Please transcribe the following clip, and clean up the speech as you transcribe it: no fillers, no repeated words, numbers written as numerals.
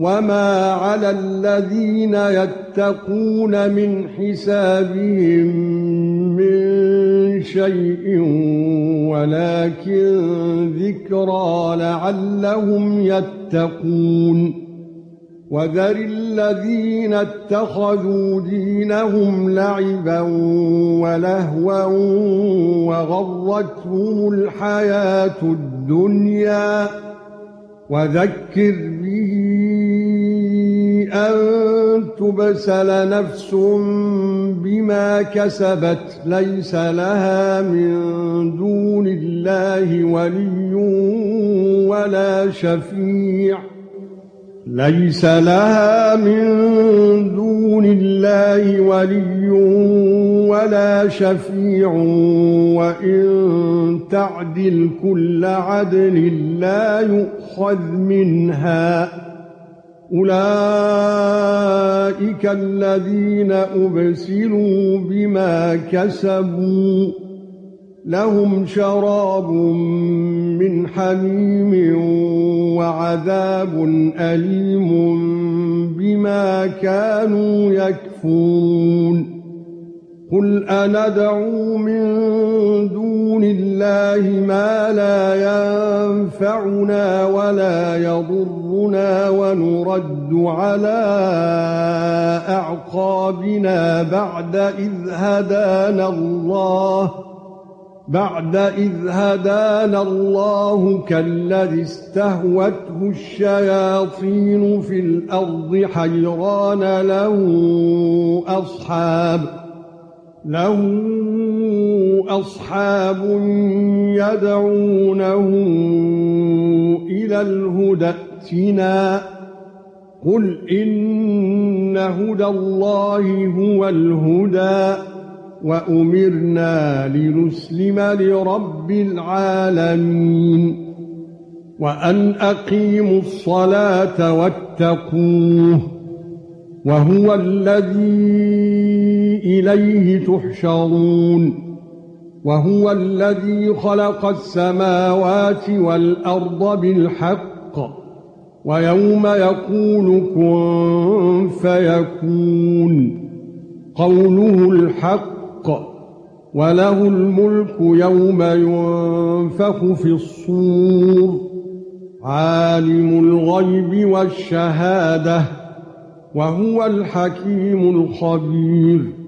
وما على الذين يتقون من حسابهم من شيء ولكن ذكرى لعلهم يتقون وذر الذين اتخذوا دينهم لعبا ولهوا وغرتهم الحياة الدنيا وذكر به أن تبسل نفس بما كسبت ليس لها من دون الله ولي ولا شفيع ليس لها من دون الله ولي ولا شفيع وإن تعدل كل عدل لا يؤخذ منها أولئك الذين أبسلوا بما كسبوا لهم شراب من حميم وعذاب أليم بما كانوا يكفرون قل أندعو من دون الله ما لا ينفعنا ولا يضرنا ونرد على أعقابنا بعد إذ هدانا الله كالذي استهوته الشياطين في الأرض حيران له أصحاب يدعونه إلى الهدى ائتنا قل إن هدى الله هو الهدى وأمرنا لنسلم لرب العالمين وأن أقيموا الصلاة واتقوه وهو الذي إليه تحشرون وهو الذي خلق السماوات والأرض بالحق ويوم يقول كن فيكون قوله الحق وله الملك يوم ينفخ في الصور عالم الغيب والشهادة وهو الحكيم الخبير